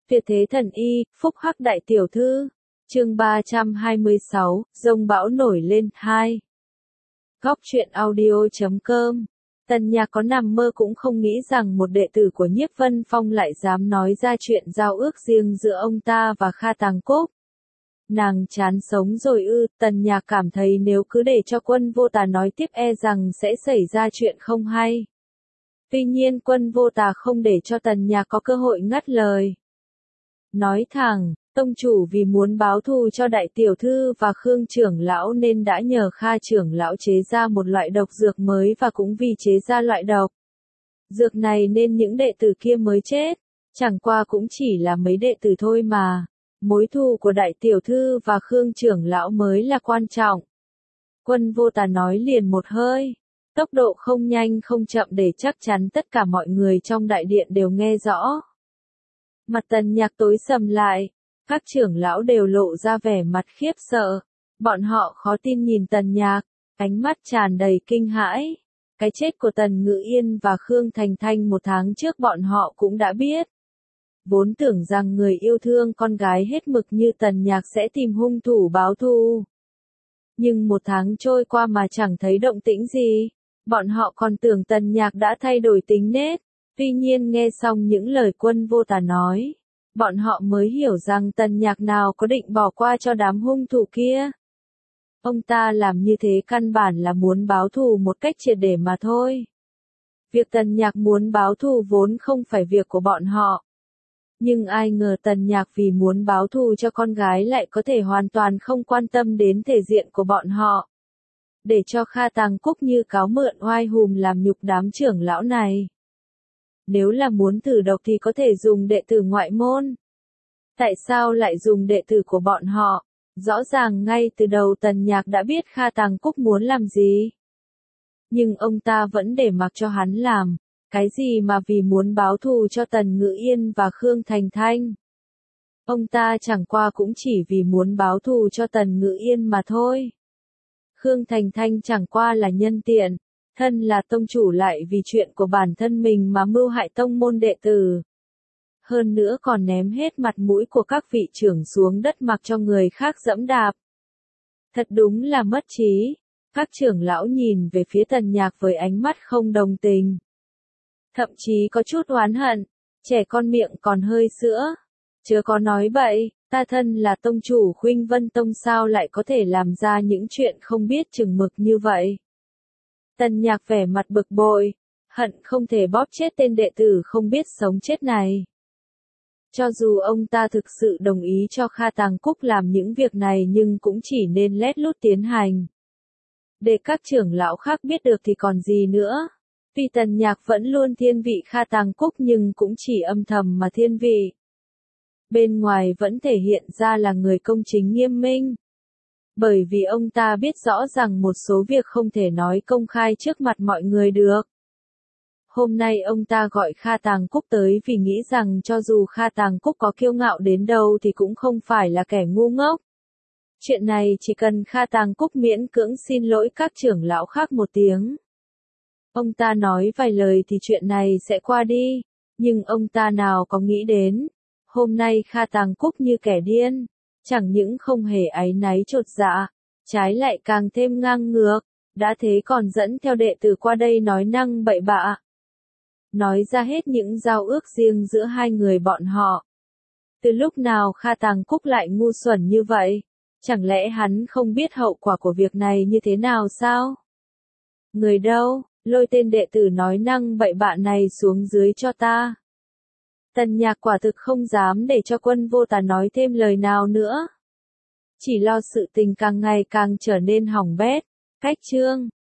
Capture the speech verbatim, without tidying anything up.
Tuyệt thế thần y, phúc hắc đại tiểu thư. Chương ba trăm hai mươi sáu, dông bão nổi lên, hai. Góc truyện audio chấm com. Tần Nhạc có nằm mơ cũng không nghĩ rằng một đệ tử của Nhiếp Vân Phong lại dám nói ra chuyện giao ước riêng giữa ông ta và Kha Tàng Cúc. Nàng chán sống rồi ư? Tần Nhạc cảm thấy nếu cứ để cho Quân Vô Tà nói tiếp e rằng sẽ xảy ra chuyện không hay. Tuy nhiên Quân Vô Tà không để cho Tần Nhạc có cơ hội ngắt lời. Nói thẳng, tông chủ vì muốn báo thù cho đại tiểu thư và Khương trưởng lão nên đã nhờ Kha trưởng lão chế ra một loại độc dược mới, và cũng vì chế ra loại độc dược này nên những đệ tử kia mới chết. Chẳng qua cũng chỉ là mấy đệ tử thôi mà. Mối thù của đại tiểu thư và Khương trưởng lão mới là quan trọng. Quân Vô Tà nói liền một hơi, tốc độ không nhanh không chậm để chắc chắn tất cả mọi người trong đại điện đều nghe rõ. Mặt Tần Nhạc tối sầm lại, các trưởng lão đều lộ ra vẻ mặt khiếp sợ. Bọn họ khó tin nhìn Tần Nhạc, ánh mắt tràn đầy kinh hãi. Cái chết của Tần Ngự Yên và Khương Thành Thanh một tháng trước bọn họ cũng đã biết. Vốn tưởng rằng người yêu thương con gái hết mực như Tần Nhạc sẽ tìm hung thủ báo thù. Nhưng một tháng trôi qua mà chẳng thấy động tĩnh gì. Bọn họ còn tưởng Tần Nhạc đã thay đổi tính nết. Tuy nhiên nghe xong những lời Quân Vô Tà nói, bọn họ mới hiểu rằng Tần Nhạc nào có định bỏ qua cho đám hung thủ kia. Ông ta làm như thế căn bản là muốn báo thù một cách triệt để mà thôi. Việc Tần Nhạc muốn báo thù vốn không phải việc của bọn họ. Nhưng ai ngờ Tần Nhạc vì muốn báo thù cho con gái lại có thể hoàn toàn không quan tâm đến thể diện của bọn họ. Để cho Kha Tàng Cúc như cáo mượn oai hùm làm nhục đám trưởng lão này. Nếu là muốn thử độc thì có thể dùng đệ tử ngoại môn. Tại sao lại dùng đệ tử của bọn họ? Rõ ràng ngay từ đầu Tần Nhạc đã biết Kha Tàng Cúc muốn làm gì. Nhưng ông ta vẫn để mặc cho hắn làm. Cái gì mà vì muốn báo thù cho Tần Ngự Yên và Khương Thành Thanh. Ông ta chẳng qua cũng chỉ vì muốn báo thù cho Tần Ngự Yên mà thôi. Khương Thành Thanh chẳng qua là nhân tiện. Thân là tông chủ lại vì chuyện của bản thân mình mà mưu hại tông môn đệ tử. Hơn nữa còn ném hết mặt mũi của các vị trưởng xuống đất mặc cho người khác dẫm đạp. Thật đúng là mất trí. Các trưởng lão nhìn về phía Tần Nhạc với ánh mắt không đồng tình. Thậm chí có chút oán hận. Trẻ con miệng còn hơi sữa. Chớ có nói bậy, ta thân là tông chủ Khuynh Vân Tông sao lại có thể làm ra những chuyện không biết chừng mực như vậy. Tần Nhạc vẻ mặt bực bội, hận không thể bóp chết tên đệ tử không biết sống chết này. Cho dù ông ta thực sự đồng ý cho Kha Tàng Cúc làm những việc này nhưng cũng chỉ nên lét lút tiến hành. Để các trưởng lão khác biết được thì còn gì nữa. Vì Tần Nhạc vẫn luôn thiên vị Kha Tàng Cúc nhưng cũng chỉ âm thầm mà thiên vị. Bên ngoài vẫn thể hiện ra là người công chính nghiêm minh. Bởi vì ông ta biết rõ rằng một số việc không thể nói công khai trước mặt mọi người được. Hôm nay ông ta gọi Kha Tàng Cúc tới vì nghĩ rằng cho dù Kha Tàng Cúc có kiêu ngạo đến đâu thì cũng không phải là kẻ ngu ngốc. Chuyện này chỉ cần Kha Tàng Cúc miễn cưỡng xin lỗi các trưởng lão khác một tiếng. Ông ta nói vài lời thì chuyện này sẽ qua đi. Nhưng ông ta nào có nghĩ đến. Hôm nay Kha Tàng Cúc như kẻ điên. Chẳng những không hề áy náy chột dạ, trái lại càng thêm ngang ngược, đã thế còn dẫn theo đệ tử qua đây nói năng bậy bạ. Nói ra hết những giao ước riêng giữa hai người bọn họ. Từ lúc nào Kha Tàng Cúc lại ngu xuẩn như vậy? Chẳng lẽ hắn không biết hậu quả của việc này như thế nào sao? Người đâu, lôi tên đệ tử nói năng bậy bạ này xuống dưới cho ta. Tần Nhạc quả thực không dám để cho Quân Vô Tà nói thêm lời nào nữa. Chỉ lo sự tình càng ngày càng trở nên hỏng bét. Cách chương